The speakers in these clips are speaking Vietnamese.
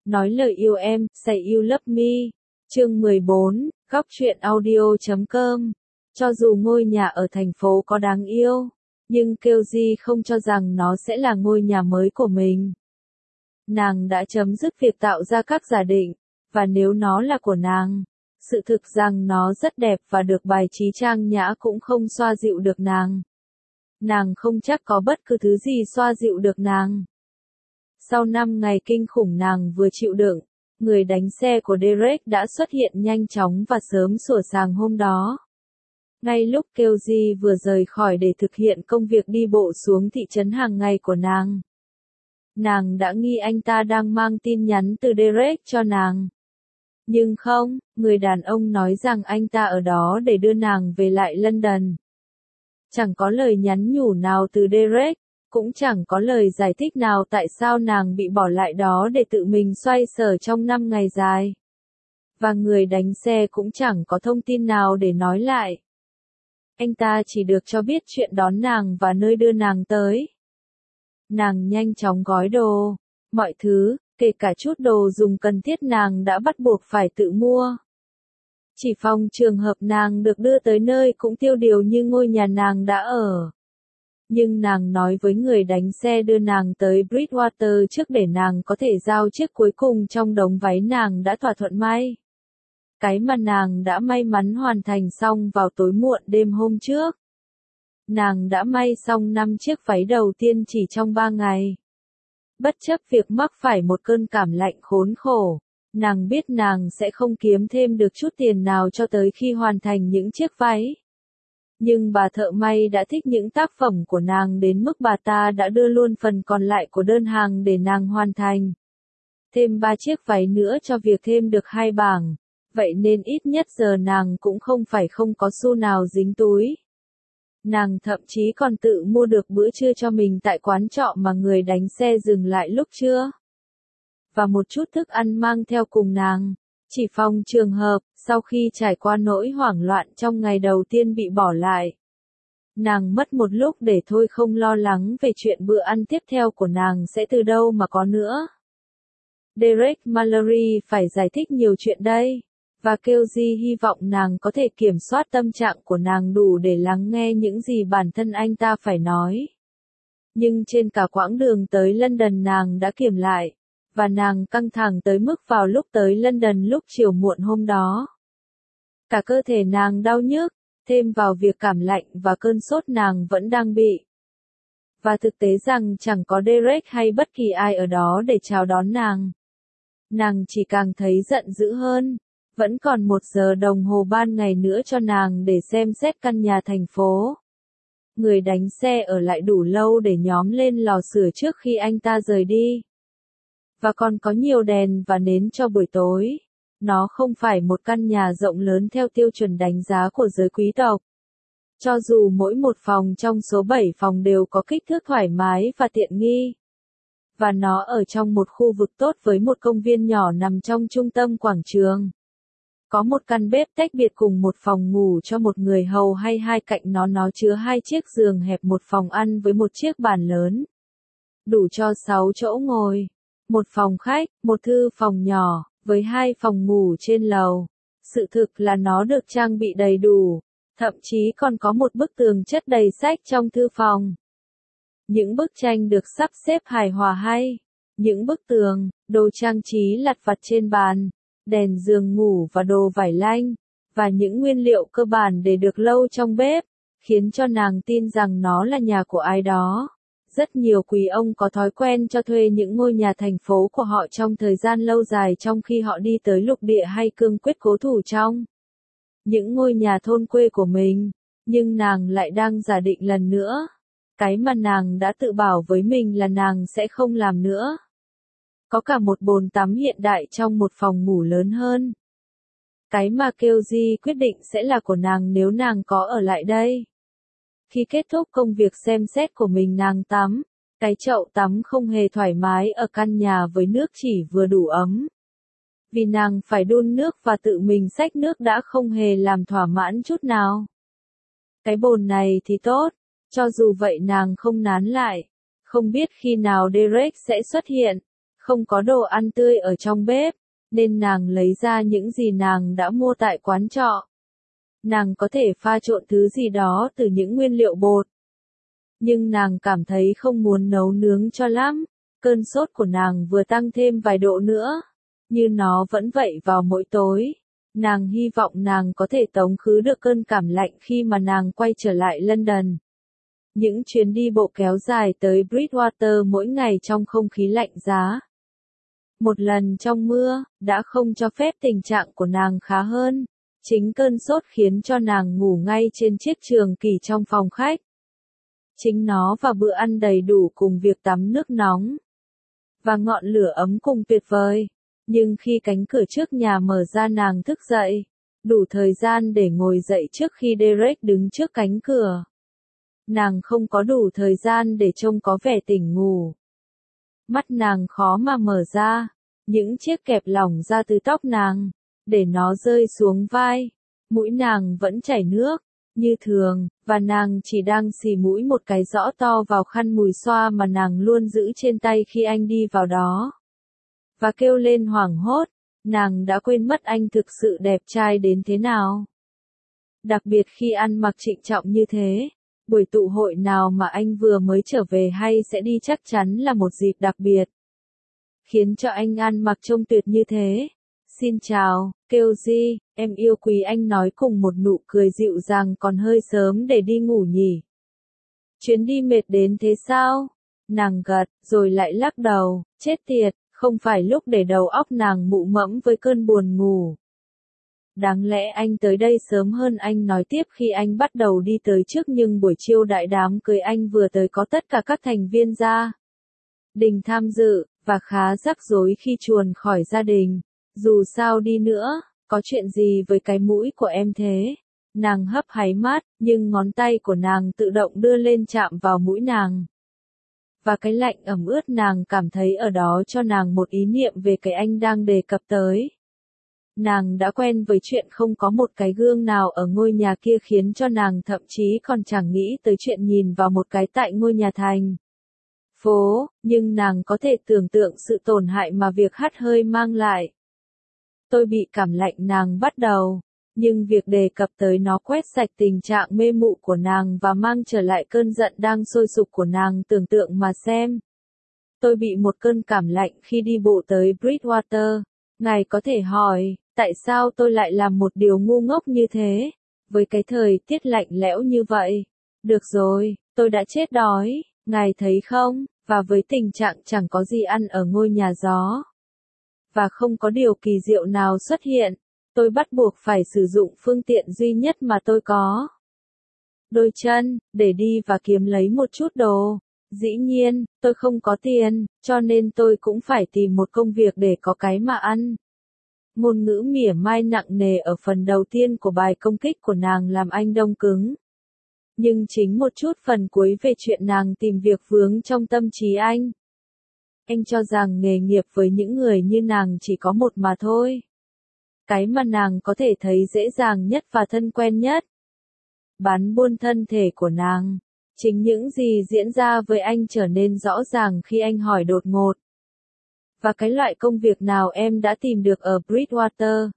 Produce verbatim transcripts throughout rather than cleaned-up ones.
Nói lời yêu em, say you love me. Chương mười bốn, góc truyện audio chấm com. Cho dù ngôi nhà ở thành phố có đáng yêu, nhưng Keoji không cho rằng nó sẽ là ngôi nhà mới của mình. Nàng đã chấm dứt việc tạo ra các giả định, và nếu nó là của nàng, sự thực rằng nó rất đẹp và được bài trí trang nhã cũng không xoa dịu được nàng. Nàng không chắc có bất cứ thứ gì xoa dịu được nàng. Sau năm ngày kinh khủng nàng vừa chịu đựng, người đánh xe của Derek đã xuất hiện nhanh chóng và sớm sủa sàng hôm đó. Ngay lúc Keoji vừa rời khỏi để thực hiện công việc đi bộ xuống thị trấn hàng ngày của nàng, nàng đã nghi anh ta đang mang tin nhắn từ Derek cho nàng. Nhưng không, người đàn ông nói rằng anh ta ở đó để đưa nàng về lại London. Chẳng có lời nhắn nhủ nào từ Derek, cũng chẳng có lời giải thích nào tại sao nàng bị bỏ lại đó để tự mình xoay sở trong năm ngày dài. Và người đánh xe cũng chẳng có thông tin nào để nói lại. Anh ta chỉ được cho biết chuyện đón nàng và nơi đưa nàng tới. Nàng nhanh chóng gói đồ, mọi thứ, kể cả chút đồ dùng cần thiết nàng đã bắt buộc phải tự mua. Chỉ phòng trường hợp nàng được đưa tới nơi cũng tiêu điều như ngôi nhà nàng đã ở. Nhưng nàng nói với người đánh xe đưa nàng tới Bridgewater trước để nàng có thể giao chiếc cuối cùng trong đống váy nàng đã thỏa thuận may. Cái mà nàng đã may mắn hoàn thành xong vào tối muộn đêm hôm trước. Nàng đã may xong năm chiếc váy đầu tiên chỉ trong ba ngày. Bất chấp việc mắc phải một cơn cảm lạnh khốn khổ, nàng biết nàng sẽ không kiếm thêm được chút tiền nào cho tới khi hoàn thành những chiếc váy. Nhưng bà thợ may đã thích những tác phẩm của nàng đến mức bà ta đã đưa luôn phần còn lại của đơn hàng để nàng hoàn thành. Thêm ba chiếc váy nữa cho việc thêm được hai bảng, vậy nên ít nhất giờ nàng cũng không phải không có xu nào dính túi. Nàng thậm chí còn tự mua được bữa trưa cho mình tại quán trọ mà người đánh xe dừng lại lúc trưa. Và một chút thức ăn mang theo cùng nàng. Chỉ phòng trường hợp, sau khi trải qua nỗi hoảng loạn trong ngày đầu tiên bị bỏ lại. Nàng mất một lúc để thôi không lo lắng về chuyện bữa ăn tiếp theo của nàng sẽ từ đâu mà có nữa. Derek Mallory phải giải thích nhiều chuyện đây. Và Keoji hy vọng nàng có thể kiểm soát tâm trạng của nàng đủ để lắng nghe những gì bản thân anh ta phải nói. Nhưng trên cả quãng đường tới London nàng đã kiềm lại. Và nàng căng thẳng tới mức vào lúc tới London lúc chiều muộn hôm đó. Cả cơ thể nàng đau nhức, thêm vào việc cảm lạnh và cơn sốt nàng vẫn đang bị. Và thực tế rằng chẳng có Derek hay bất kỳ ai ở đó để chào đón nàng. Nàng chỉ càng thấy giận dữ hơn. Vẫn còn một giờ đồng hồ ban ngày nữa cho nàng để xem xét căn nhà thành phố. Người đánh xe ở lại đủ lâu để nhóm lên lò sưởi trước khi anh ta rời đi. Và còn có nhiều đèn và nến cho buổi tối. Nó không phải một căn nhà rộng lớn theo tiêu chuẩn đánh giá của giới quý tộc. Cho dù mỗi một phòng trong số bảy phòng đều có kích thước thoải mái và tiện nghi. Và nó ở trong một khu vực tốt với một công viên nhỏ nằm trong trung tâm quảng trường. Có một căn bếp tách biệt cùng một phòng ngủ cho một người hầu hay hai cạnh nó nó chứa hai chiếc giường hẹp một phòng ăn với một chiếc bàn lớn. Đủ cho sáu chỗ ngồi. Một phòng khách, một thư phòng nhỏ, với hai phòng ngủ trên lầu. Sự thực là nó được trang bị đầy đủ, thậm chí còn có một bức tường chất đầy sách trong thư phòng. Những bức tranh được sắp xếp hài hòa hay. Những bức tường, đồ trang trí lặt vặt trên bàn, đèn giường ngủ và đồ vải lanh, và những nguyên liệu cơ bản để được lâu trong bếp, khiến cho nàng tin rằng nó là nhà của ai đó. Rất nhiều quý ông có thói quen cho thuê những ngôi nhà thành phố của họ trong thời gian lâu dài trong khi họ đi tới lục địa hay cương quyết cố thủ trong những ngôi nhà thôn quê của mình. Nhưng nàng lại đang giả định lần nữa. Cái mà nàng đã tự bảo với mình là nàng sẽ không làm nữa. Có cả một bồn tắm hiện đại trong một phòng ngủ lớn hơn. Cái mà Keoji quyết định sẽ là của nàng nếu nàng có ở lại đây. Khi kết thúc công việc xem xét của mình nàng tắm, cái chậu tắm không hề thoải mái ở căn nhà với nước chỉ vừa đủ ấm. Vì nàng phải đun nước và tự mình xách nước đã không hề làm thỏa mãn chút nào. Cái bồn này thì tốt, cho dù vậy nàng không nán lại, không biết khi nào Derek sẽ xuất hiện, Không có đồ ăn tươi ở trong bếp, nên nàng lấy ra những gì nàng đã mua tại quán trọ. Nàng có thể pha trộn thứ gì đó từ những nguyên liệu bột. Nhưng nàng cảm thấy không muốn nấu nướng cho lắm, cơn sốt của nàng vừa tăng thêm vài độ nữa. Như nó vẫn vậy vào mỗi tối. Nàng hy vọng nàng có thể tống khứ được cơn cảm lạnh khi mà nàng quay trở lại London. Những chuyến đi bộ kéo dài tới Bridgewater mỗi ngày trong không khí lạnh giá. Một lần trong mưa, đã không cho phép tình trạng của nàng khá hơn. Chính cơn sốt khiến cho nàng ngủ ngay trên chiếc trường kỷ trong phòng khách. Chính nó và bữa ăn đầy đủ cùng việc tắm nước nóng. Và ngọn lửa ấm cùng tuyệt vời. Nhưng khi cánh cửa trước nhà mở ra nàng thức dậy. Đủ thời gian để ngồi dậy trước khi Derek đứng trước cánh cửa. Nàng không có đủ thời gian để trông có vẻ tỉnh ngủ. Mắt nàng khó mà mở ra. Những chiếc kẹp lỏng ra từ tóc nàng. Để nó rơi xuống vai. Mũi nàng vẫn chảy nước. Như thường, và nàng chỉ đang xì mũi một cái rõ to vào khăn mùi xoa mà nàng luôn giữ trên tay khi anh đi vào đó. Và kêu lên hoảng hốt, nàng đã quên mất anh thực sự đẹp trai đến thế nào. Đặc biệt khi ăn mặc trịnh trọng như thế, buổi tụ hội nào mà anh vừa mới trở về hay sẽ đi chắc chắn là một dịp đặc biệt. Khiến cho anh ăn mặc trông tuyệt như thế. Xin chào, Keoji, em yêu quý anh nói cùng một nụ cười dịu dàng còn hơi sớm để đi ngủ nhỉ. Chuyến đi mệt đến thế sao? Nàng gật, rồi lại lắc đầu, chết tiệt, không phải lúc để đầu óc nàng mụ mẫm với cơn buồn ngủ. Đáng lẽ anh tới đây sớm hơn, anh nói tiếp khi anh bắt đầu đi tới trước, nhưng buổi chiêu đại đám cưới anh vừa tới có tất cả các thành viên gia đình tham dự, và khá rắc rối khi chuồn khỏi gia đình. Dù sao đi nữa, có chuyện gì với cái mũi của em thế? Nàng hấp háy mắt, nhưng ngón tay của nàng tự động đưa lên chạm vào mũi nàng. Và cái lạnh ẩm ướt nàng cảm thấy ở đó cho nàng một ý niệm về cái anh đang đề cập tới. Nàng đã quen với chuyện không có một cái gương nào ở ngôi nhà kia, khiến cho nàng thậm chí còn chẳng nghĩ tới chuyện nhìn vào một cái tại ngôi nhà thành phố, nhưng nàng có thể tưởng tượng sự tổn hại mà việc hắt hơi mang lại. Tôi bị cảm lạnh, nàng bắt đầu, nhưng việc đề cập tới nó quét sạch tình trạng mê mụ của nàng và mang trở lại cơn giận đang sôi sục của nàng. Tưởng tượng mà xem. Tôi bị một cơn cảm lạnh khi đi bộ tới Bridgewater. Ngài có thể hỏi, tại sao tôi lại làm một điều ngu ngốc như thế? Với cái thời tiết lạnh lẽo như vậy. Được rồi, tôi đã chết đói, ngài thấy không? Và với tình trạng chẳng có gì ăn ở ngôi nhà gió. Và không có điều kỳ diệu nào xuất hiện, tôi bắt buộc phải sử dụng phương tiện duy nhất mà tôi có. Đôi chân, để đi và kiếm lấy một chút đồ. Dĩ nhiên, tôi không có tiền, cho nên tôi cũng phải tìm một công việc để có cái mà ăn. Ngôn ngữ mỉa mai nặng nề ở phần đầu tiên của bài công kích của nàng làm anh đông cứng. Nhưng chính một chút phần cuối về chuyện nàng tìm việc vướng trong tâm trí anh. Anh cho rằng nghề nghiệp với những người như nàng chỉ có một mà thôi. Cái mà nàng có thể thấy dễ dàng nhất và thân quen nhất. Bán buôn thân thể của nàng. Chính những gì diễn ra với anh trở nên rõ ràng khi anh hỏi đột ngột. Và cái loại công việc nào em đã tìm được ở Bridgewater?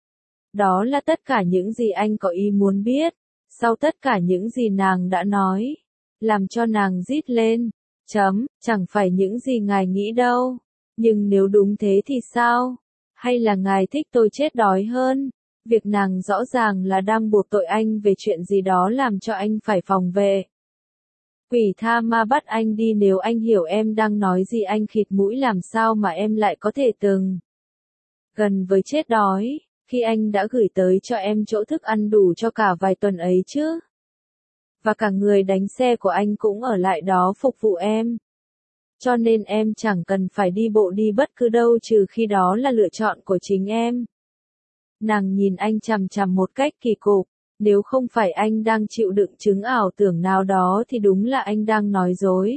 Đó là tất cả những gì anh có ý muốn biết. Sau tất cả những gì nàng đã nói. Làm cho nàng rít lên. Chấm, chẳng phải những gì ngài nghĩ đâu. Nhưng nếu đúng thế thì sao? Hay là ngài thích tôi chết đói hơn? Việc nàng rõ ràng là đang buộc tội anh về chuyện gì đó làm cho anh phải phòng vệ. Quỷ tha ma bắt anh đi, nếu anh hiểu em đang nói gì. Anh khịt mũi, làm sao mà em lại có thể từng gần với chết đói, khi anh đã gửi tới cho em chỗ thức ăn đủ cho cả vài tuần ấy chứ? Và cả người đánh xe của anh cũng ở lại đó phục vụ em. Cho nên em chẳng cần phải đi bộ đi bất cứ đâu, trừ khi đó là lựa chọn của chính em. Nàng nhìn anh chằm chằm một cách kỳ cục. Nếu không phải anh đang chịu đựng chứng ảo tưởng nào đó thì đúng là anh đang nói dối.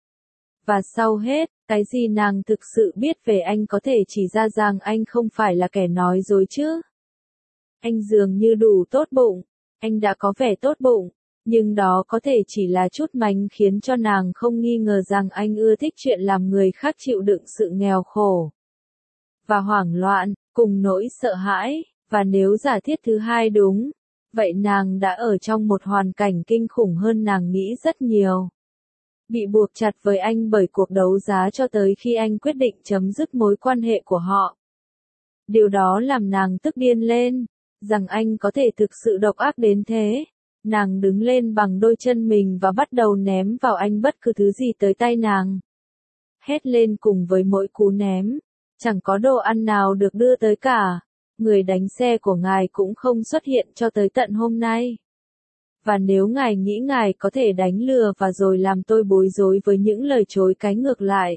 Và sau hết, cái gì nàng thực sự biết về anh có thể chỉ ra rằng anh không phải là kẻ nói dối chứ. Anh dường như đủ tốt bụng. Anh đã có vẻ tốt bụng. Nhưng đó có thể chỉ là chút mánh khiến cho nàng không nghi ngờ rằng anh ưa thích chuyện làm người khác chịu đựng sự nghèo khổ và hoảng loạn, cùng nỗi sợ hãi, và nếu giả thiết thứ hai đúng, vậy nàng đã ở trong một hoàn cảnh kinh khủng hơn nàng nghĩ rất nhiều. Bị buộc chặt với anh bởi cuộc đấu giá cho tới khi anh quyết định chấm dứt mối quan hệ của họ. Điều đó làm nàng tức điên lên, rằng anh có thể thực sự độc ác đến thế. Nàng đứng lên bằng đôi chân mình và bắt đầu ném vào anh bất cứ thứ gì tới tay nàng. Hét lên cùng với mỗi cú ném, chẳng có đồ ăn nào được đưa tới cả. Người đánh xe của ngài cũng không xuất hiện cho tới tận hôm nay. Và nếu ngài nghĩ ngài có thể đánh lừa và rồi làm tôi bối rối với những lời chối cái ngược lại.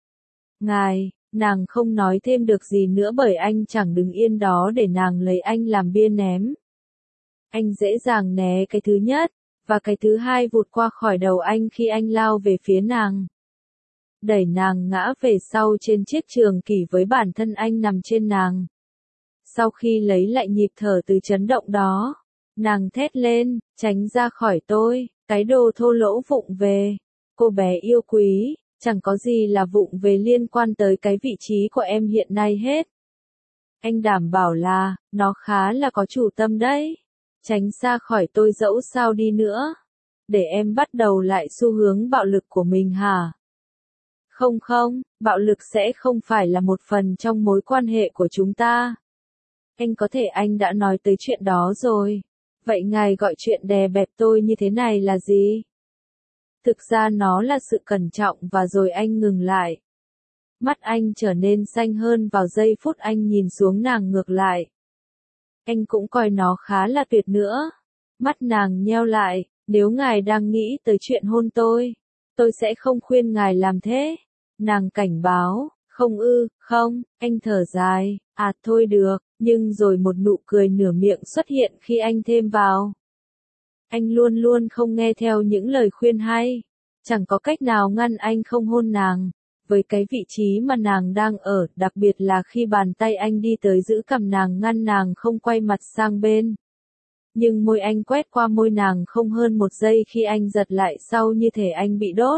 Ngài, nàng không nói thêm được gì nữa bởi anh chẳng đứng yên đó để nàng lấy anh làm bia ném. Anh dễ dàng né cái thứ nhất, và cái thứ hai vụt qua khỏi đầu anh khi anh lao về phía nàng. Đẩy nàng ngã về sau trên chiếc trường kỷ với bản thân anh nằm trên nàng. Sau khi lấy lại nhịp thở từ chấn động đó, nàng thét lên, tránh ra khỏi tôi, cái đồ thô lỗ vụng về. Cô bé yêu quý, chẳng có gì là vụng về liên quan tới cái vị trí của em hiện nay hết. Anh đảm bảo là, nó khá là có chủ tâm đấy. Tránh xa khỏi tôi dẫu sao đi nữa. Để em bắt đầu lại xu hướng bạo lực của mình hả? Không không, bạo lực sẽ không phải là một phần trong mối quan hệ của chúng ta. Anh có thể anh đã nói tới chuyện đó rồi. Vậy ngài gọi chuyện đè bẹp tôi như thế này là gì? Thực ra nó là sự cẩn trọng và rồi anh ngừng lại. Mắt anh trở nên xanh hơn vào giây phút anh nhìn xuống nàng ngược lại. Anh cũng coi nó khá là tuyệt nữa. Mắt nàng nheo lại, nếu ngài đang nghĩ tới chuyện hôn tôi, tôi sẽ không khuyên ngài làm thế. Nàng cảnh báo, không ư, không, anh thở dài, à thôi được, nhưng rồi một nụ cười nửa miệng xuất hiện khi anh thêm vào. Anh luôn luôn không nghe theo những lời khuyên hay. Chẳng có cách nào ngăn anh không hôn nàng. Với cái vị trí mà nàng đang ở, đặc biệt là khi bàn tay anh đi tới giữ cằm nàng ngăn nàng không quay mặt sang bên. Nhưng môi anh quét qua môi nàng không hơn một giây khi anh giật lại sau như thể anh bị đốt.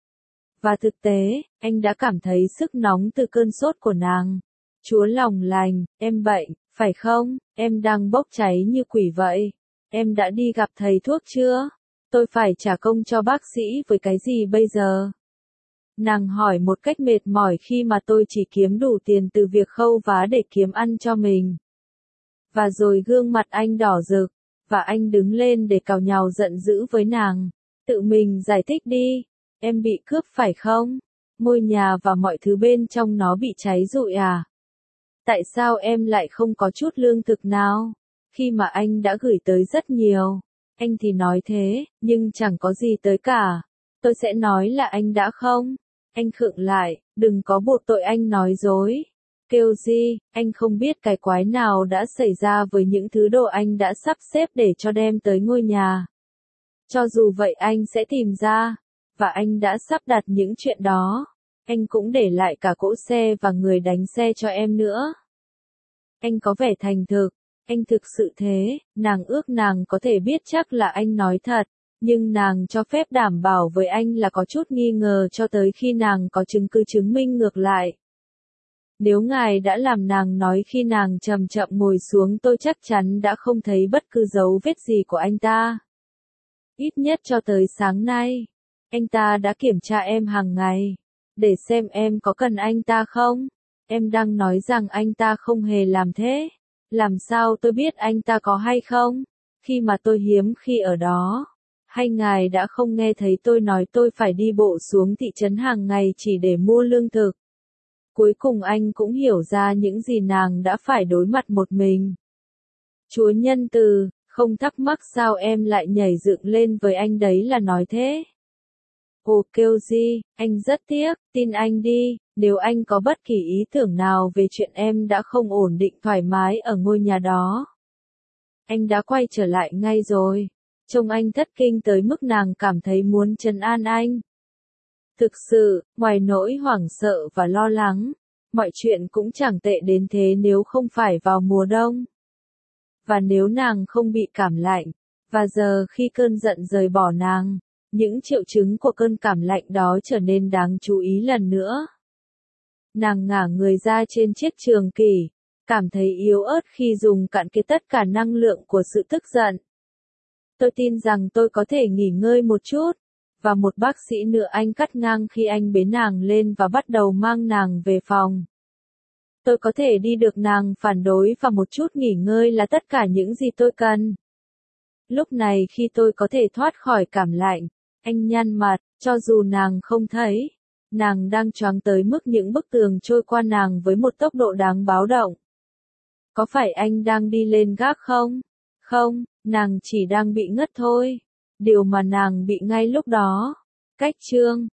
Và thực tế, anh đã cảm thấy sức nóng từ cơn sốt của nàng. Chúa lòng lành, em bệnh, phải không? Em đang bốc cháy như quỷ vậy. Em đã đi gặp thầy thuốc chưa? Tôi phải trả công cho bác sĩ với cái gì bây giờ? Nàng hỏi một cách mệt mỏi khi mà tôi chỉ kiếm đủ tiền từ việc khâu vá để kiếm ăn cho mình. Và rồi gương mặt anh đỏ rực, và anh đứng lên để càu nhàu giận dữ với nàng. Tự mình giải thích đi, em bị cướp phải không? Ngôi nhà và mọi thứ bên trong nó bị cháy rụi à? Tại sao em lại không có chút lương thực nào? Khi mà anh đã gửi tới rất nhiều, anh thì nói thế, nhưng chẳng có gì tới cả. Tôi sẽ nói là anh đã không? Anh khựng lại, đừng có buộc tội anh nói dối. Kêu gì, anh không biết cái quái nào đã xảy ra với những thứ đồ anh đã sắp xếp để cho đem tới ngôi nhà. Cho dù vậy anh sẽ tìm ra, và anh đã sắp đặt những chuyện đó. Anh cũng để lại cả cỗ xe và người đánh xe cho em nữa. Anh có vẻ thành thực, anh thực sự thế, nàng ước nàng có thể biết chắc là anh nói thật. Nhưng nàng cho phép đảm bảo với anh là có chút nghi ngờ cho tới khi nàng có chứng cứ chứng minh ngược lại. Nếu ngài đã làm nàng nói khi nàng chậm chậm ngồi xuống tôi chắc chắn đã không thấy bất cứ dấu vết gì của anh ta. Ít nhất cho tới sáng nay, anh ta đã kiểm tra em hàng ngày, để xem em có cần anh ta không. Em đang nói rằng anh ta không hề làm thế. Làm sao tôi biết anh ta có hay không? Khi mà tôi hiếm khi ở đó. Hay ngài đã không nghe thấy tôi nói tôi phải đi bộ xuống thị trấn hàng ngày chỉ để mua lương thực? Cuối cùng anh cũng hiểu ra những gì nàng đã phải đối mặt một mình. Chúa nhân từ, không thắc mắc sao em lại nhảy dựng lên với anh đấy là nói thế. Ồ kêu gì, anh rất tiếc, tin anh đi, nếu anh có bất kỳ ý tưởng nào về chuyện em đã không ổn định thoải mái ở ngôi nhà đó. Anh đã quay trở lại ngay rồi. Trông anh thất kinh tới mức nàng cảm thấy muốn trấn an anh. Thực sự, ngoài nỗi hoảng sợ và lo lắng, mọi chuyện cũng chẳng tệ đến thế nếu không phải vào mùa đông. Và nếu nàng không bị cảm lạnh, Và giờ khi cơn giận rời bỏ nàng, những triệu chứng của cơn cảm lạnh đó trở nên đáng chú ý lần nữa. Nàng ngả người ra trên chiếc trường kỷ, cảm thấy yếu ớt khi dùng cạn kiệt tất cả năng lượng của sự tức giận. Tôi tin rằng tôi có thể nghỉ ngơi một chút, và một bác sĩ nữa anh cắt ngang khi anh bế nàng lên và bắt đầu mang nàng về phòng. Tôi có thể đi được, nàng phản đối, và một chút nghỉ ngơi là tất cả những gì tôi cần. Lúc này khi tôi có thể thoát khỏi cảm lạnh, anh nhăn mặt, cho dù nàng không thấy. Nàng đang choáng tới mức những bức tường trôi qua nàng với một tốc độ đáng báo động. Có phải anh đang đi lên gác không? Không, nàng chỉ đang bị ngất thôi. Điều mà nàng bị ngay lúc đó. Cách chương